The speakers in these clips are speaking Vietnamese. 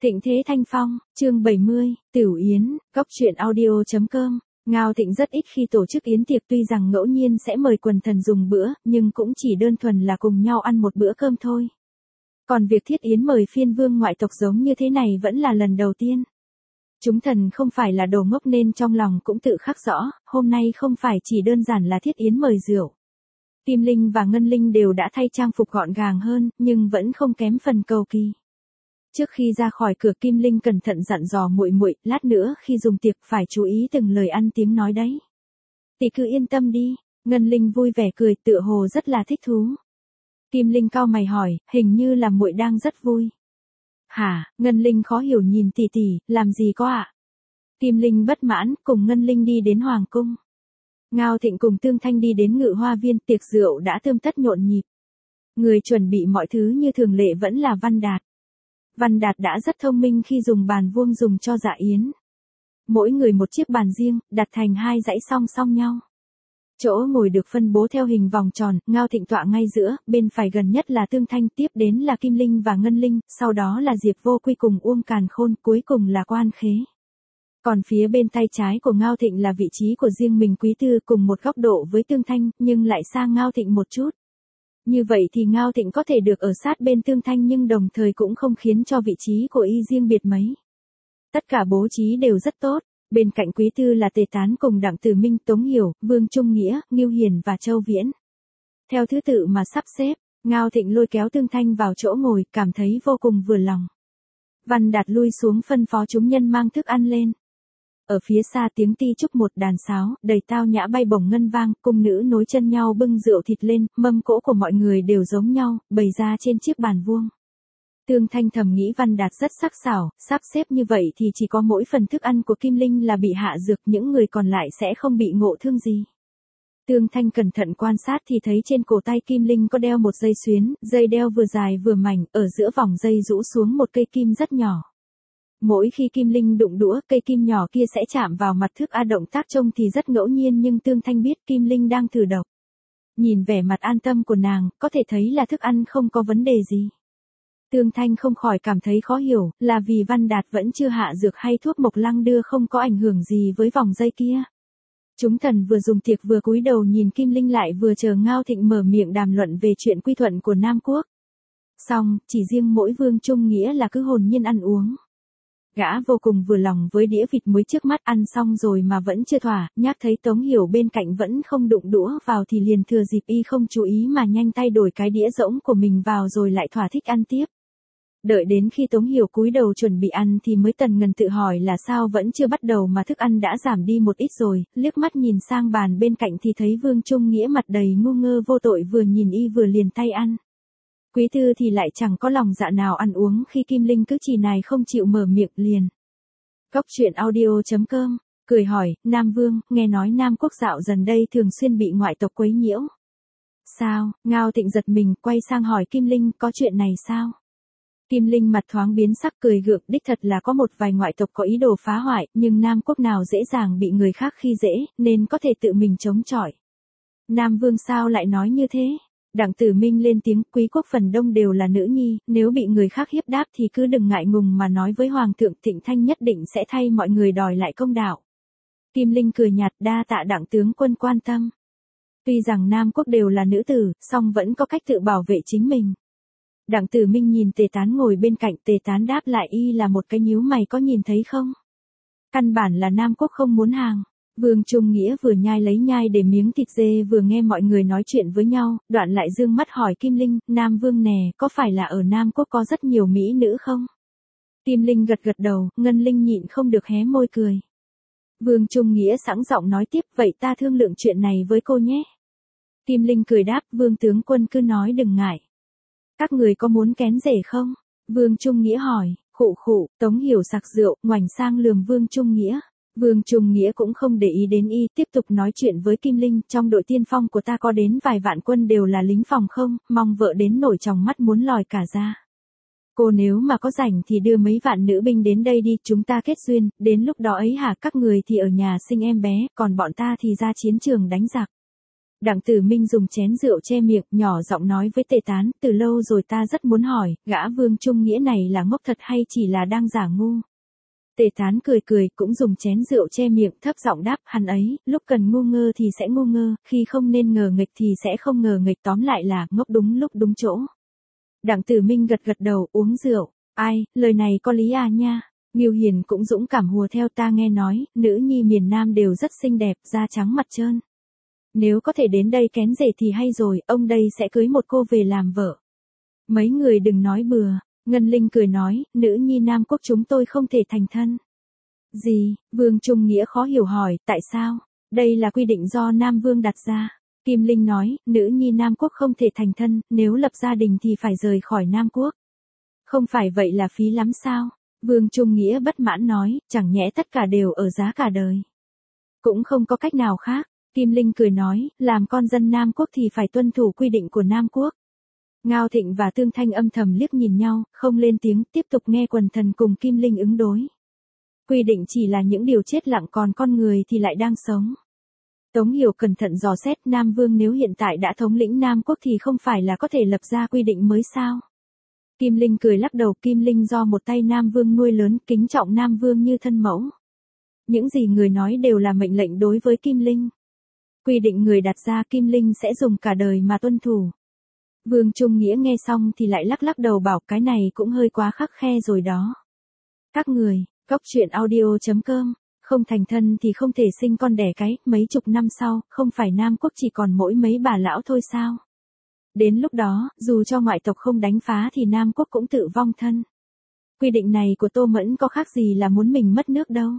Thịnh Thế Thanh Phong, chương 70, Tửu Yến, Cốc truyện audio.com. Ngao Thịnh rất ít khi tổ chức yến tiệc, tuy rằng ngẫu nhiên sẽ mời quần thần dùng bữa, nhưng cũng chỉ đơn thuần là cùng nhau ăn một bữa cơm thôi. Còn việc thiết yến mời phiên vương ngoại tộc giống như thế này vẫn là lần đầu tiên. Chúng thần không phải là đồ ngốc nên trong lòng cũng tự khắc rõ, hôm nay không phải chỉ đơn giản là thiết yến mời rượu. Kim Linh và Ngân Linh đều đã thay trang phục gọn gàng hơn, nhưng vẫn không kém phần cầu kỳ. Trước khi ra khỏi cửa, Kim Linh cẩn thận dặn dò muội muội, lát nữa khi dùng tiệc phải chú ý từng lời ăn tiếng nói đấy. Tỷ cứ yên tâm đi. Ngân Linh vui vẻ cười, tựa hồ rất là thích thú. Kim Linh cau mày hỏi, hình như là muội đang rất vui. Hả? Ngân Linh khó hiểu nhìn tỷ tỷ, làm gì có ạ? Kim Linh bất mãn, cùng Ngân Linh đi đến hoàng cung. Ngao Thịnh cùng Tương Thanh đi đến Ngự Hoa Viên, tiệc rượu đã tươm tất nhộn nhịp. Người chuẩn bị mọi thứ như thường lệ vẫn là Văn Đạt. Văn Đạt đã rất thông minh khi dùng bàn vuông dùng cho dạ yến. Mỗi người một chiếc bàn riêng, đặt thành hai dãy song song nhau. Chỗ ngồi được phân bố theo hình vòng tròn, Ngao Thịnh tọa ngay giữa, bên phải gần nhất là Tương Thanh, tiếp đến là Kim Linh và Ngân Linh, sau đó là Diệp Vô Quy cùng Uông Càn Khôn, cuối cùng là Quan Khế. Còn phía bên tay trái của Ngao Thịnh là vị trí của riêng mình Quý Tư, cùng một góc độ với Tương Thanh, nhưng lại sang Ngao Thịnh một chút. Như vậy thì Ngao Thịnh có thể được ở sát bên Tương Thanh, nhưng đồng thời cũng không khiến cho vị trí của y riêng biệt mấy. Tất cả bố trí đều rất tốt. Bên cạnh Quý Tư là Tề Tán cùng Đặng Tử Minh, Tống Hiểu, Vương Trung Nghĩa, Ngưu Hiền và Châu Viễn. Theo thứ tự mà sắp xếp, Ngao Thịnh lôi kéo Tương Thanh vào chỗ ngồi, cảm thấy vô cùng vừa lòng. Văn Đạt lui xuống phân phó chúng nhân mang thức ăn lên. Ở phía xa tiếng ti trúc một đàn sáo, đầy tao nhã bay bổng ngân vang, cung nữ nối chân nhau bưng rượu thịt lên, mâm cỗ của mọi người đều giống nhau, bày ra trên chiếc bàn vuông. Tương Thanh thầm nghĩ Văn Đạt rất sắc sảo, sắp xếp như vậy thì chỉ có mỗi phần thức ăn của Kim Linh là bị hạ dược, những người còn lại sẽ không bị ngộ thương gì. Tương Thanh cẩn thận quan sát thì thấy trên cổ tay Kim Linh có đeo một dây xuyến, dây đeo vừa dài vừa mảnh, ở giữa vòng dây rũ xuống một cây kim rất nhỏ. Mỗi khi Kim Linh đụng đũa, cây kim nhỏ kia sẽ chạm vào mặt thức ăn, động tác trông thì rất ngẫu nhiên nhưng Tương Thanh biết Kim Linh đang thử độc. Nhìn vẻ mặt an tâm của nàng, có thể thấy là thức ăn không có vấn đề gì. Tương Thanh không khỏi cảm thấy khó hiểu, là vì Văn Đạt vẫn chưa hạ dược hay thuốc mộc lăng đưa không có ảnh hưởng gì với vòng dây kia. Chúng thần vừa dùng tiệc vừa cúi đầu nhìn Kim Linh, lại vừa chờ Ngao Thịnh mở miệng đàm luận về chuyện quy thuận của Nam Quốc. Xong, chỉ riêng mỗi Vương Trung Nghĩa là cứ hồn nhiên ăn uống. Gã vô cùng vừa lòng với đĩa vịt muối trước mắt, ăn xong rồi mà vẫn chưa thỏa, nhắc thấy Tống Hiểu bên cạnh vẫn không đụng đũa vào thì liền thừa dịp y không chú ý mà nhanh tay đổi cái đĩa rỗng của mình vào rồi lại thỏa thích ăn tiếp. Đợi đến khi Tống Hiểu cúi đầu chuẩn bị ăn thì mới tần ngần tự hỏi là sao vẫn chưa bắt đầu mà thức ăn đã giảm đi một ít rồi, liếc mắt nhìn sang bàn bên cạnh thì thấy Vương Trung Nghĩa mặt đầy ngu ngơ vô tội, vừa nhìn y vừa liền tay ăn. Quý Tư thì lại chẳng có lòng dạ nào ăn uống khi Kim Linh cứ trì này không chịu mở miệng liền. Cốc truyện audio.com, cười hỏi, Nam Vương, nghe nói Nam Quốc dạo gần đây thường xuyên bị ngoại tộc quấy nhiễu. Sao? Ngao Thịnh giật mình, quay sang hỏi Kim Linh, có chuyện này sao? Kim Linh mặt thoáng biến sắc cười gượng, đích thật là có một vài ngoại tộc có ý đồ phá hoại, nhưng Nam Quốc nào dễ dàng bị người khác khi dễ, nên có thể tự mình chống chọi. Nam Vương sao lại nói như thế? Đặng Tử Minh lên tiếng, quý quốc phần đông đều là nữ nhi, nếu bị người khác hiếp đáp thì cứ đừng ngại ngùng mà nói với Hoàng thượng, Thịnh Thanh nhất định sẽ thay mọi người đòi lại công đạo. Kim Linh cười nhạt, đa tạ Đặng tướng quân quan tâm. Tuy rằng Nam Quốc đều là nữ tử, song vẫn có cách tự bảo vệ chính mình. Đặng Tử Minh nhìn Tề Tán ngồi bên cạnh, Tề Tán đáp lại y là một cái nhíu mày, có nhìn thấy không? Căn bản là Nam Quốc không muốn hàng. Vương Trung Nghĩa vừa nhai lấy nhai để miếng thịt dê vừa nghe mọi người nói chuyện với nhau, đoạn lại dương mắt hỏi Kim Linh, Nam Vương nè, có phải là ở Nam Quốc có rất nhiều mỹ nữ không? Kim Linh gật gật đầu, Ngân Linh nhịn không được hé môi cười. Vương Trung Nghĩa sẵn giọng nói tiếp, vậy ta thương lượng chuyện này với cô nhé. Kim Linh cười đáp, Vương tướng quân cứ nói đừng ngại. Các người có muốn kén rể không? Vương Trung Nghĩa hỏi. Khụ khụ, Tống Hiểu sặc rượu, ngoảnh sang lườm Vương Trung Nghĩa. Vương Trung Nghĩa cũng không để ý đến y, tiếp tục nói chuyện với Kim Linh, trong đội tiên phong của ta có đến vài vạn quân đều là lính phòng không, mong vợ đến nổi tròng mắt muốn lòi cả ra. Cô nếu mà có rảnh thì đưa mấy vạn nữ binh đến đây đi, chúng ta kết duyên, đến lúc đó ấy hả, các người thì ở nhà sinh em bé, còn bọn ta thì ra chiến trường đánh giặc. Đặng Tử Minh dùng chén rượu che miệng, nhỏ giọng nói với Tề Tán, từ lâu rồi ta rất muốn hỏi, gã Vương Trung Nghĩa này là ngốc thật hay chỉ là đang giả ngu. Tề Tán cười cười, cũng dùng chén rượu che miệng, thấp giọng đáp, hắn ấy, lúc cần ngu ngơ thì sẽ ngu ngơ, khi không nên ngờ nghịch thì sẽ không ngờ nghịch, tóm lại là ngốc đúng lúc đúng chỗ. Đặng Tử Minh gật gật đầu, uống rượu. Ai, lời này có lý à nha. Ngưu Hiền cũng dũng cảm hùa theo, ta nghe nói, nữ nhi miền Nam đều rất xinh đẹp, da trắng mặt trơn. Nếu có thể đến đây kén rể thì hay rồi, ông đây sẽ cưới một cô về làm vợ. Mấy người đừng nói bừa. Ngân Linh cười nói, nữ nhi Nam Quốc chúng tôi không thể thành thân. Gì? Vương Trung Nghĩa khó hiểu hỏi, tại sao? Đây là quy định do Nam Vương đặt ra. Kim Linh nói, nữ nhi Nam Quốc không thể thành thân, nếu lập gia đình thì phải rời khỏi Nam Quốc. Không phải vậy là phí lắm sao? Vương Trung Nghĩa bất mãn nói, chẳng nhẽ tất cả đều ở giá cả đời. Cũng không có cách nào khác. Kim Linh cười nói, làm con dân Nam Quốc thì phải tuân thủ quy định của Nam Quốc. Ngao Thịnh và Tương Thanh âm thầm liếc nhìn nhau, không lên tiếng, tiếp tục nghe quần thần cùng Kim Linh ứng đối. Quy định chỉ là những điều chết lặng, còn con người thì lại đang sống. Tống Hiểu cẩn thận dò xét, Nam Vương nếu hiện tại đã thống lĩnh Nam Quốc thì không phải là có thể lập ra quy định mới sao? Kim Linh cười lắc đầu, Kim Linh do một tay Nam Vương nuôi lớn, kính trọng Nam Vương như thân mẫu. Những gì người nói đều là mệnh lệnh đối với Kim Linh. Quy định người đặt ra Kim Linh sẽ dùng cả đời mà tuân thủ. Vương Trung Nghĩa nghe xong thì lại lắc lắc đầu bảo, cái này cũng hơi quá khắt khe rồi đó. Các người, Cóc Truyện Audio.com, không thành thân thì không thể sinh con đẻ cái, mấy chục năm sau, không phải Nam Quốc chỉ còn mỗi mấy bà lão thôi sao? Đến lúc đó, dù cho ngoại tộc không đánh phá thì Nam Quốc cũng tự vong thân. Quy định này của Tô Mẫn có khác gì là muốn mình mất nước đâu.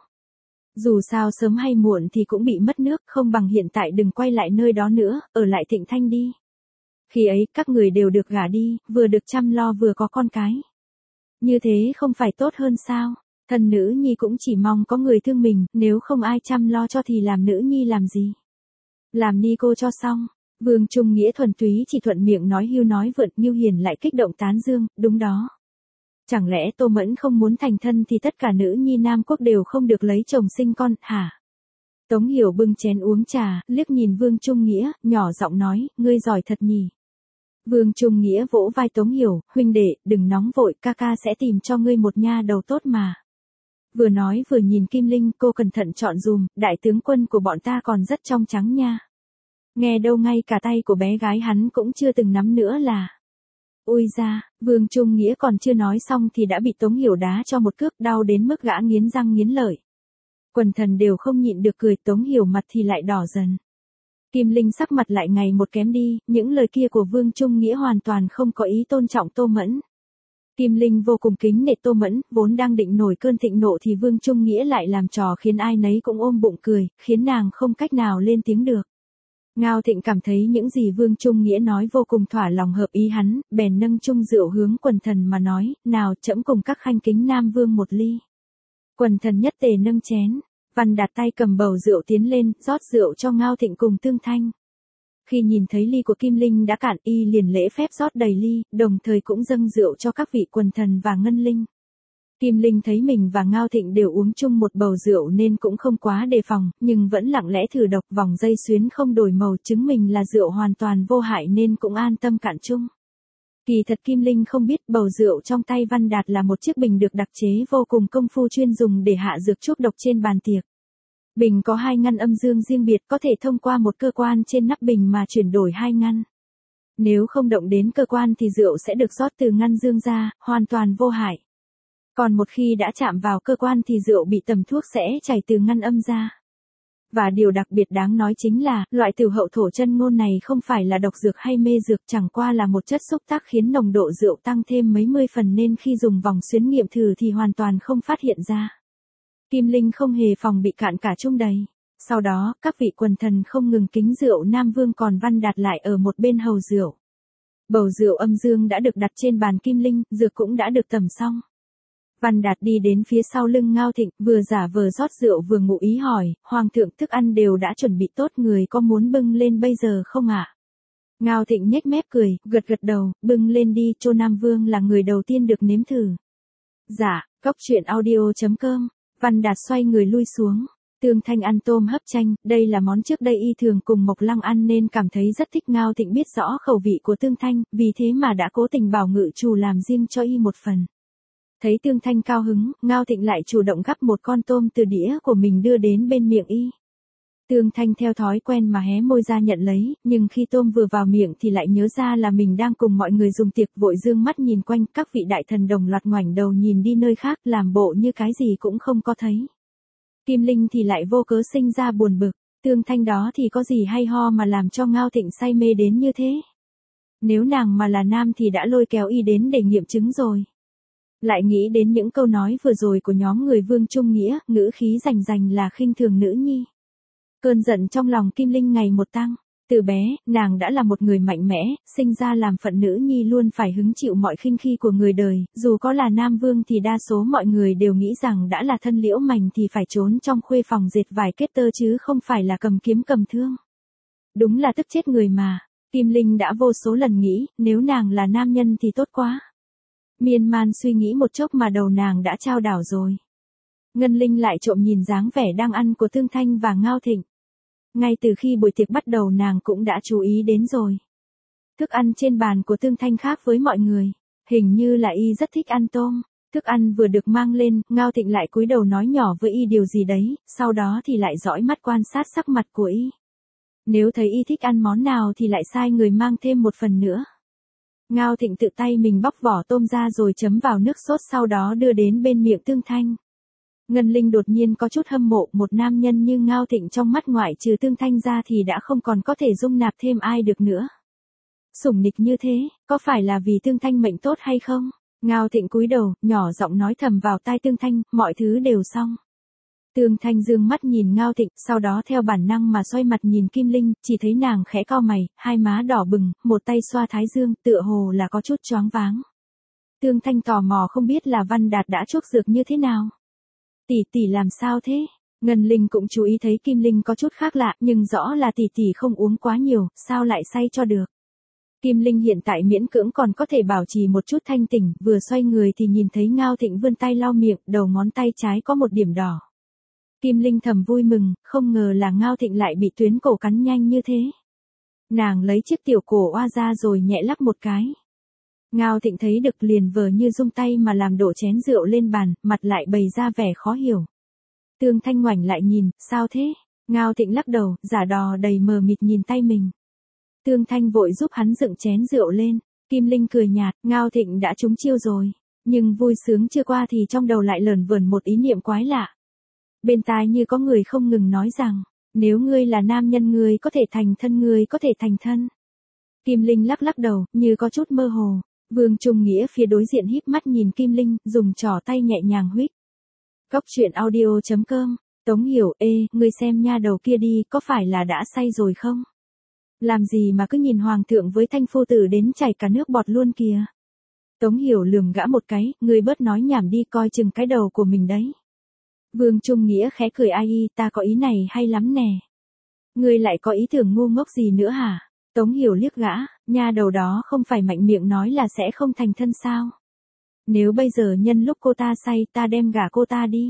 Dù sao sớm hay muộn thì cũng bị mất nước, không bằng hiện tại đừng quay lại nơi đó nữa, ở lại Thịnh Thanh đi. Khi ấy, các người đều được gả đi, vừa được chăm lo vừa có con cái. Như thế không phải tốt hơn sao? Thần nữ nhi cũng chỉ mong có người thương mình, nếu không ai chăm lo cho thì làm nữ nhi làm gì? Làm ni cô cho xong. Vương Trung Nghĩa thuần túy chỉ thuận miệng nói hưu nói vượt, Ngưu Hiền lại kích động tán dương, đúng đó. Chẳng lẽ Tô Mẫn không muốn thành thân thì tất cả nữ nhi Nam Quốc đều không được lấy chồng sinh con, hả? Tống Hiểu bưng chén uống trà, liếc nhìn Vương Trung Nghĩa, nhỏ giọng nói, ngươi giỏi thật nhỉ. Vương Trung Nghĩa vỗ vai Tống Hiểu, huynh đệ, đừng nóng vội, ca ca sẽ tìm cho ngươi một nha đầu tốt mà. Vừa nói vừa nhìn Kim Linh, cô cẩn thận chọn dùm, đại tướng quân của bọn ta còn rất trong trắng nha. Nghe đâu ngay cả tay của bé gái hắn cũng chưa từng nắm nữa là. Ui ra, Vương Trung Nghĩa còn chưa nói xong thì đã bị Tống Hiểu đá cho một cước, đau đến mức gã nghiến răng nghiến lợi. Quần thần đều không nhịn được cười, Tống Hiểu mặt thì lại đỏ dần. Kim Linh sắc mặt lại ngày một kém đi, những lời kia của Vương Trung Nghĩa hoàn toàn không có ý tôn trọng Tô Mẫn. Kim Linh vô cùng kính nể Tô Mẫn, vốn đang định nổi cơn thịnh nộ thì Vương Trung Nghĩa lại làm trò khiến ai nấy cũng ôm bụng cười, khiến nàng không cách nào lên tiếng được. Ngao Thịnh cảm thấy những gì Vương Trung Nghĩa nói vô cùng thỏa lòng hợp ý hắn, bèn nâng chung rượu hướng quần thần mà nói, nào trẫm cùng các khanh kính Nam Vương một ly. Quần thần nhất tề nâng chén, Văn Đạt tay cầm bầu rượu tiến lên, rót rượu cho Ngao Thịnh cùng Tương Thanh. Khi nhìn thấy ly của Kim Linh đã cạn, y liền lễ phép rót đầy ly, đồng thời cũng dâng rượu cho các vị quần thần và Ngân Linh. Kim Linh thấy mình và Ngao Thịnh đều uống chung một bầu rượu nên cũng không quá đề phòng, nhưng vẫn lặng lẽ thử độc, vòng dây xuyến không đổi màu chứng minh là rượu hoàn toàn vô hại nên cũng an tâm cạn chung. Kỳ thật Kim Linh không biết bầu rượu trong tay Văn Đạt là một chiếc bình được đặc chế vô cùng công phu chuyên dùng để hạ dược chuốc độc trên bàn tiệc. Bình có 2 ngăn âm dương riêng biệt, có thể thông qua một cơ quan trên nắp bình mà chuyển đổi 2 ngăn. Nếu không động đến cơ quan thì rượu sẽ được rót từ ngăn dương ra, hoàn toàn vô hại. Còn một khi đã chạm vào cơ quan thì rượu bị tầm thuốc sẽ chảy từ ngăn âm ra. Và điều đặc biệt đáng nói chính là, loại tử hậu thổ chân ngôn này không phải là độc dược hay mê dược, chẳng qua là một chất xúc tác khiến nồng độ rượu tăng thêm mấy mươi phần nên khi dùng vòng xuyến nghiệm thử thì hoàn toàn không phát hiện ra. Kim Linh không hề phòng bị cạn cả chung đầy. Sau đó, các vị quần thần không ngừng kính rượu Nam Vương, còn Văn Đạt lại ở một bên hầu rượu. Bầu rượu âm dương đã được đặt trên bàn Kim Linh, dược cũng đã được tầm xong. Văn Đạt đi đến phía sau lưng Ngao Thịnh, vừa giả vờ rót rượu vừa ngụ ý hỏi, Hoàng thượng thức ăn đều đã chuẩn bị tốt, người có muốn bưng lên bây giờ không ạ? Ngao Thịnh nhếch mép cười, gật gật đầu, bưng lên đi, cho Nam Vương là người đầu tiên được nếm thử. Dạ, Cóc Truyện Audio.com. Văn Đạt xoay người lui xuống. Tương Thanh ăn tôm hấp chanh, đây là món trước đây y thường cùng Mộc Lăng ăn nên cảm thấy rất thích. Ngao Thịnh biết rõ khẩu vị của Tương Thanh, vì thế mà đã cố tình bảo ngự chủ làm riêng cho y một phần. Thấy Tương Thanh cao hứng, Ngao Thịnh lại chủ động gắp một con tôm từ đĩa của mình đưa đến bên miệng y. Tương Thanh theo thói quen mà hé môi ra nhận lấy, nhưng khi tôm vừa vào miệng thì lại nhớ ra là mình đang cùng mọi người dùng tiệc, vội dương mắt nhìn quanh, các vị đại thần đồng loạt ngoảnh đầu nhìn đi nơi khác, làm bộ như cái gì cũng không có thấy. Kim Linh thì lại vô cớ sinh ra buồn bực, Tương Thanh đó thì có gì hay ho mà làm cho Ngao Thịnh say mê đến như thế. Nếu nàng mà là nam thì đã lôi kéo y đến để nghiệm chứng rồi. Lại nghĩ đến những câu nói vừa rồi của nhóm người Vương Trung Nghĩa, ngữ khí rành rành là khinh thường nữ nhi. Cơn giận trong lòng Kim Linh ngày một tăng. Từ bé, nàng đã là một người mạnh mẽ, sinh ra làm phận nữ nhi luôn phải hứng chịu mọi khinh khi của người đời, dù có là nam vương thì đa số mọi người đều nghĩ rằng đã là thân liễu mành thì phải trốn trong khuê phòng dệt vải kết tơ chứ không phải là cầm kiếm cầm thương. Đúng là tức chết người mà. Kim Linh đã vô số lần nghĩ, nếu nàng là nam nhân thì tốt quá. Miên man suy nghĩ một chốc mà đầu nàng đã chao đảo rồi. Ngân Linh lại trộm nhìn dáng vẻ đang ăn của Tương Thanh và Ngao Thịnh. Ngay từ khi buổi tiệc bắt đầu nàng cũng đã chú ý đến rồi. Thức ăn trên bàn của Tương Thanh khác với mọi người. Hình như là y rất thích ăn tôm. Thức ăn vừa được mang lên, Ngao Thịnh lại cúi đầu nói nhỏ với y điều gì đấy, sau đó thì lại dõi mắt quan sát sắc mặt của y. Nếu thấy y thích ăn món nào thì lại sai người mang thêm một phần nữa. Ngao Thịnh tự tay mình bóc vỏ tôm ra rồi chấm vào nước sốt, sau đó đưa đến bên miệng Tương Thanh. Ngân Linh đột nhiên có chút hâm mộ, một nam nhân như Ngao Thịnh trong mắt ngoại trừ Tương Thanh ra thì đã không còn có thể dung nạp thêm ai được nữa. Sủng nịch như thế, có phải là vì Tương Thanh mệnh tốt hay không? Ngao Thịnh cúi đầu, nhỏ giọng nói thầm vào tai Tương Thanh, mọi thứ đều xong. Tương Thanh dương mắt nhìn Ngao Thịnh, sau đó theo bản năng mà xoay mặt nhìn Kim Linh, chỉ thấy nàng khẽ cau mày, hai má đỏ bừng, một tay xoa thái dương, tựa hồ là có chút choáng váng. Tương Thanh tò mò không biết là Văn Đạt đã chuốc dược như thế nào. Tỷ tỷ làm sao thế? Ngân Linh cũng chú ý thấy Kim Linh có chút khác lạ, nhưng rõ là tỷ tỷ không uống quá nhiều, sao lại say cho được. Kim Linh hiện tại miễn cưỡng còn có thể bảo trì một chút thanh tỉnh, vừa xoay người thì nhìn thấy Ngao Thịnh vươn tay lau miệng, đầu ngón tay trái có một điểm đỏ. Kim Linh thầm vui mừng, không ngờ là Ngao Thịnh lại bị tuyến cổ cắn nhanh như thế. Nàng lấy chiếc tiểu cổ oa ra rồi nhẹ lắc một cái. Ngao Thịnh thấy được liền vờ như rung tay mà làm đổ chén rượu lên bàn, mặt lại bày ra vẻ khó hiểu. Tương Thanh ngoảnh lại nhìn, sao thế? Ngao Thịnh lắc đầu, giả đò đầy mờ mịt nhìn tay mình. Tương Thanh vội giúp hắn dựng chén rượu lên. Kim Linh cười nhạt, Ngao Thịnh đã trúng chiêu rồi. Nhưng vui sướng chưa qua thì trong đầu lại lởn vởn một ý niệm quái lạ. Bên tai như có người không ngừng nói rằng, nếu ngươi là nam nhân ngươi có thể thành thân, ngươi có thể thành thân. Kim Linh lắc lắc đầu, như có chút mơ hồ. Vương Trung Nghĩa phía đối diện híp mắt nhìn Kim Linh, dùng trỏ tay nhẹ nhàng huých. Cốc truyện audio.com, Tống Hiểu, ngươi xem nha đầu kia đi, có phải là đã say rồi không? Làm gì mà cứ nhìn hoàng thượng với thanh phu tử đến chảy cả nước bọt luôn kìa. Tống Hiểu lườm gã một cái, ngươi bớt nói nhảm đi, coi chừng cái đầu của mình đấy. Vương Trung Nghĩa khẽ cười, ai, ta có ý này hay lắm nè. Ngươi lại có ý tưởng ngu ngốc gì nữa hả? Tống Hiểu liếc gã, nha đầu đó không phải mạnh miệng nói là sẽ không thành thân sao? Nếu bây giờ nhân lúc cô ta say ta đem gả cô ta đi.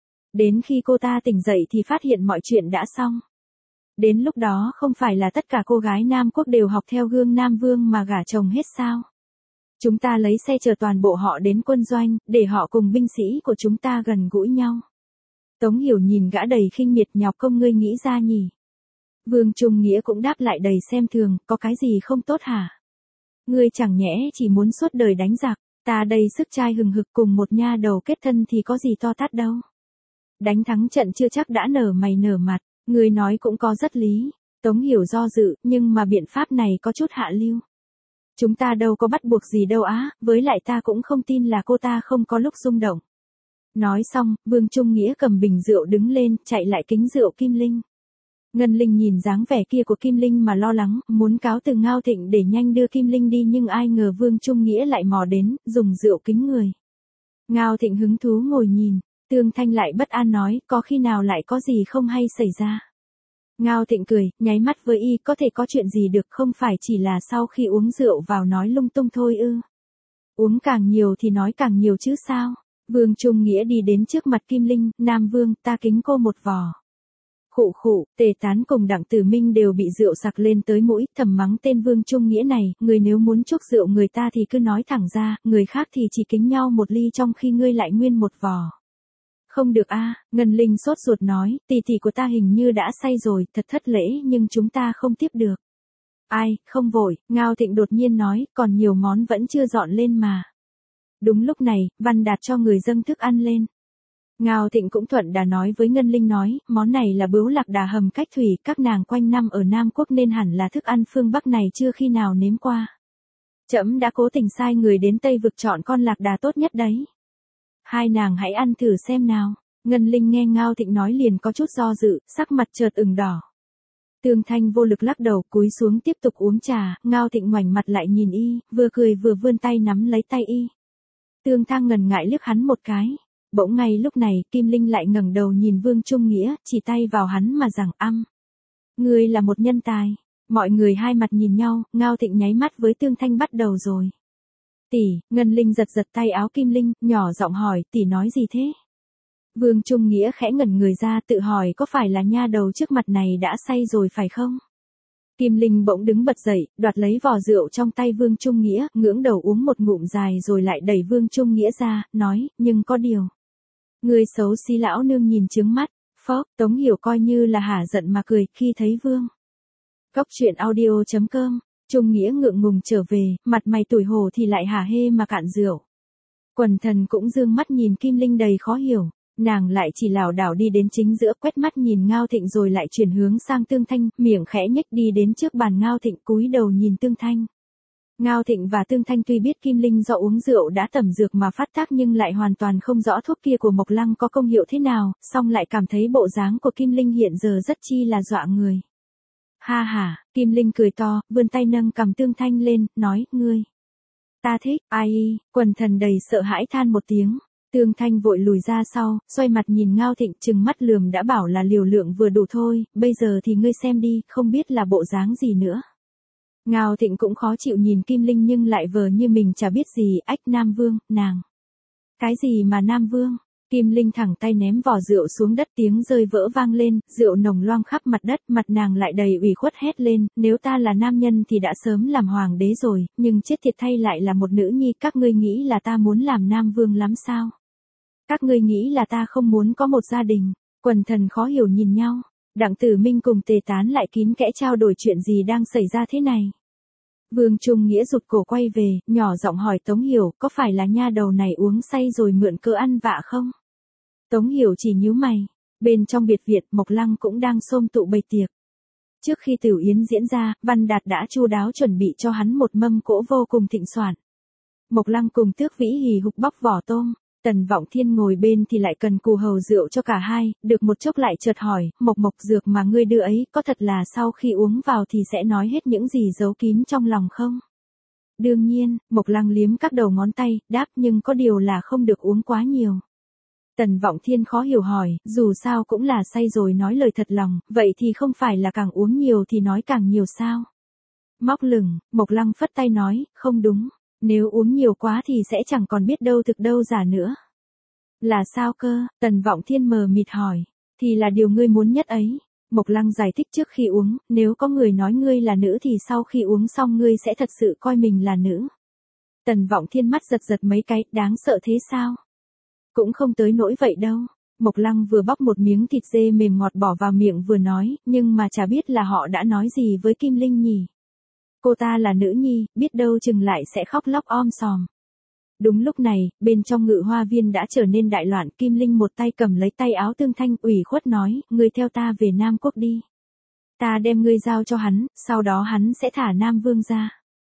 Đến khi cô ta tỉnh dậy thì phát hiện mọi chuyện đã xong. Đến lúc đó không phải là tất cả cô gái Nam Quốc đều học theo gương Nam Vương mà gả chồng hết sao? Chúng ta lấy xe chở toàn bộ họ đến quân doanh, để họ cùng binh sĩ của chúng ta gần gũi nhau. Tống Hiểu nhìn gã đầy khinh miệt, nhọc công ngươi nghĩ ra nhỉ? Vương Trung Nghĩa cũng đáp lại đầy xem thường, có cái gì không tốt hả? Ngươi chẳng nhẽ chỉ muốn suốt đời đánh giặc, ta đây sức trai hừng hực cùng một nha đầu kết thân thì có gì to tát đâu. Đánh thắng trận chưa chắc đã nở mày nở mặt, ngươi nói cũng có rất lý. Tống Hiểu do dự, nhưng mà biện pháp này có chút hạ lưu. Chúng ta đâu có bắt buộc gì đâu á, với lại ta cũng không tin là cô ta không có lúc rung động. Nói xong, Vương Trung Nghĩa cầm bình rượu đứng lên, chạy lại kính rượu Kim Linh. Ngân Linh nhìn dáng vẻ kia của Kim Linh mà lo lắng, muốn cáo từ Ngao Thịnh để nhanh đưa Kim Linh đi, nhưng ai ngờ Vương Trung Nghĩa lại mò đến, dùng rượu kính người. Ngao Thịnh hứng thú ngồi nhìn, Tương Thanh lại bất an nói, có khi nào lại có gì không hay xảy ra. Ngao Thịnh cười, nháy mắt với y, có thể có chuyện gì được, không phải chỉ là sau khi uống rượu vào nói lung tung thôi ư. Uống càng nhiều thì nói càng nhiều chứ sao. Vương Trung Nghĩa đi đến trước mặt Kim Linh, Nam Vương, ta kính cô một vò. Khụ khụ, Tề Tán cùng Đặng Tử Minh đều bị rượu sặc lên tới mũi, thầm mắng tên Vương Trung Nghĩa này, người nếu muốn chúc rượu người ta thì cứ nói thẳng ra, người khác thì chỉ kính nhau một ly trong khi ngươi lại nguyên một vò. Không được a, Ngân Linh sốt ruột nói, tỷ tỷ của ta hình như đã say rồi, thật thất lễ nhưng chúng ta không tiếp được. Ai, không vội, Ngao Thịnh đột nhiên nói, còn nhiều món vẫn chưa dọn lên mà. Đúng lúc này, Văn Đạt cho người dâng thức ăn lên. Ngao Thịnh cũng thuận đà nói với Ngân Linh nói, món này là bướu lạc đà hầm cách thủy, các nàng quanh năm ở Nam Quốc nên hẳn là thức ăn phương Bắc này chưa khi nào nếm qua. Trẫm đã cố tình sai người đến Tây Vực chọn con lạc đà tốt nhất đấy. Hai nàng hãy ăn thử xem nào. Ngân Linh nghe Ngao Thịnh nói liền có chút do dự, sắc mặt chợt ửng đỏ. Tương Thanh vô lực lắc đầu, cúi xuống tiếp tục uống trà, Ngao Thịnh ngoảnh mặt lại nhìn y, vừa cười vừa vươn tay nắm lấy tay y. Tương Thang ngần ngại liếc hắn một cái. Bỗng ngay lúc này, Kim Linh lại ngẩng đầu nhìn Vương Trung Nghĩa, chỉ tay vào hắn mà rằng ngươi là một nhân tài. Mọi người hai mặt nhìn nhau, Ngao Thịnh nháy mắt với Tương Thanh bắt đầu rồi. Tỷ, Ngân Linh giật giật tay áo Kim Linh, nhỏ giọng hỏi, tỷ nói gì thế? Vương Trung Nghĩa khẽ ngẩn người ra tự hỏi có phải là nha đầu trước mặt này đã say rồi phải không? Kim Linh bỗng đứng bật dậy, đoạt lấy vò rượu trong tay Vương Trung Nghĩa, ngưỡng đầu uống một ngụm dài rồi lại đẩy Vương Trung Nghĩa ra, nói, nhưng có điều. Người xấu xí lão nương nhìn trướng mắt, phó, Tống Hiểu coi như là hả giận mà cười khi thấy Vương. Cóc truyện audio.com, Trung Nghĩa ngượng ngùng trở về, mặt mày tủi hổ thì lại hả hê mà cạn rượu. Quần thần cũng dương mắt nhìn Kim Linh đầy khó hiểu. Nàng lại chỉ lảo đảo đi đến chính giữa, quét mắt nhìn Ngao Thịnh rồi lại chuyển hướng sang Tương Thanh, miệng khẽ nhếch đi đến trước bàn Ngao Thịnh cúi đầu nhìn Tương Thanh. Ngao Thịnh và Tương Thanh tuy biết Kim Linh do uống rượu đã tẩm dược mà phát tác nhưng lại hoàn toàn không rõ thuốc kia của Mộc Lăng có công hiệu thế nào, song lại cảm thấy bộ dáng của Kim Linh hiện giờ rất chi là dọa người. Ha ha, Kim Linh cười to, vươn tay nâng cầm Tương Thanh lên, nói, ngươi. Ta thích, ai, quần thần đầy sợ hãi than một tiếng. Tương Thanh vội lùi ra sau, xoay mặt nhìn Ngao Thịnh trừng mắt lườm đã bảo là liều lượng vừa đủ thôi, bây giờ thì ngươi xem đi, không biết là bộ dáng gì nữa. Ngao Thịnh cũng khó chịu nhìn Kim Linh nhưng lại vờ như mình chả biết gì, ách Nam Vương, nàng. Cái gì mà Nam Vương? Kim Linh thẳng tay ném vò rượu xuống đất tiếng rơi vỡ vang lên, rượu nồng loang khắp mặt đất, mặt nàng lại đầy ủy khuất hét lên, nếu ta là nam nhân thì đã sớm làm hoàng đế rồi, nhưng chết thiệt thay lại là một nữ nhi, các ngươi nghĩ là ta muốn làm Nam Vương lắm sao? Các ngươi nghĩ là ta không muốn có một gia đình, quần thần khó hiểu nhìn nhau, Đặng Tử Minh cùng Tề Tán lại kín kẽ trao đổi chuyện gì đang xảy ra thế này. Vương Trung Nghĩa rụt cổ quay về, nhỏ giọng hỏi Tống Hiểu, có phải là nha đầu này uống say rồi mượn cớ ăn vạ không? Tống Hiểu chỉ nhíu mày, bên trong biệt viện Mộc Lăng cũng đang xôm tụ bày tiệc. Trước khi Tiểu Yến diễn ra, Văn Đạt đã chu đáo chuẩn bị cho hắn một mâm cỗ vô cùng thịnh soạn. Mộc Lăng cùng Tước Vĩ hì hục bóc vỏ tôm. Tần Vọng Thiên ngồi bên thì lại cần cù hầu rượu cho cả hai, được một chốc lại chợt hỏi, Mộc dược mà ngươi đưa ấy, có thật là sau khi uống vào thì sẽ nói hết những gì giấu kín trong lòng không? Đương nhiên, Mộc Lăng liếm các đầu ngón tay, đáp nhưng có điều là không được uống quá nhiều. Tần Vọng Thiên khó hiểu hỏi, dù sao cũng là say rồi nói lời thật lòng, vậy thì không phải là càng uống nhiều thì nói càng nhiều sao? Móc lửng, Mộc Lăng phất tay nói, không đúng. Nếu uống nhiều quá thì sẽ chẳng còn biết đâu thực đâu giả nữa. Là sao cơ? Tần Vọng Thiên mờ mịt hỏi. Thì là điều ngươi muốn nhất ấy. Mộc Lăng giải thích trước khi uống, nếu có người nói ngươi là nữ thì sau khi uống xong ngươi sẽ thật sự coi mình là nữ. Tần Vọng Thiên mắt giật giật mấy cái, đáng sợ thế sao? Cũng không tới nỗi vậy đâu. Mộc Lăng vừa bóc một miếng thịt dê mềm ngọt bỏ vào miệng vừa nói, nhưng mà chả biết là họ đã nói gì với Kim Linh nhỉ. Cô ta là nữ nhi, biết đâu chừng lại sẽ khóc lóc om sòm. Đúng lúc này, bên trong Ngự Hoa Viên đã trở nên đại loạn, Kim Linh một tay cầm lấy tay áo Tương Thanh ủy khuất nói, ngươi theo ta về Nam Quốc đi. Ta đem ngươi giao cho hắn, sau đó hắn sẽ thả Nam Vương ra.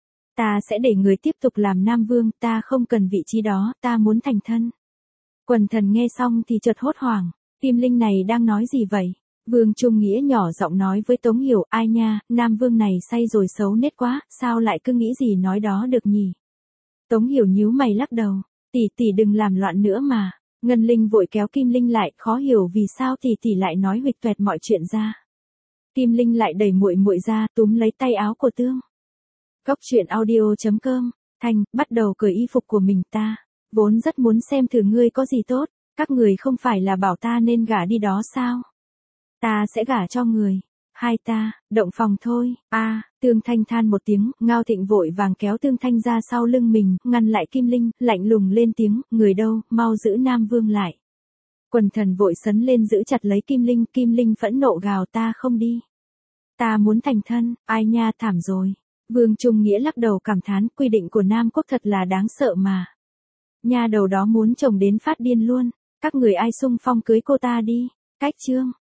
Ta sẽ để người tiếp tục làm Nam Vương, ta không cần vị trí đó, ta muốn thành thân. Quần thần nghe xong thì chợt hốt hoảng, Kim Linh này đang nói gì vậy? Vương Trung Nghĩa nhỏ giọng nói với Tống Hiểu, ai nha, Nam Vương này say rồi xấu nết quá, sao lại cứ nghĩ gì nói đó được nhỉ? Tống Hiểu nhíu mày lắc đầu, tỷ đừng làm loạn nữa mà. Ngân Linh vội kéo Kim Linh lại, khó hiểu vì sao tỷ lại nói huỵch toẹt mọi chuyện ra. Kim Linh lại đẩy muội ra, túm lấy tay áo của Tương. Cóc truyện audio.com, Thanh, bắt đầu cởi y phục của mình ta. Vốn rất muốn xem thử ngươi có gì tốt, các người không phải là bảo ta nên gả đi đó sao? Ta sẽ gả cho người. Hai ta, động phòng thôi. Tương Thanh than một tiếng, Ngao Thịnh vội vàng kéo Tương Thanh ra sau lưng mình, ngăn lại Kim Linh, lạnh lùng lên tiếng, người đâu, mau giữ Nam Vương lại. Quần thần vội sấn lên giữ chặt lấy Kim Linh phẫn nộ gào ta không đi. Ta muốn thành thân, ai nha thảm rồi. Vương Trung Nghĩa lắc đầu cảm thán, quy định của Nam Quốc thật là đáng sợ mà. Nha đầu đó muốn chồng đến phát điên luôn, các người ai xung phong cưới cô ta đi. Cách chương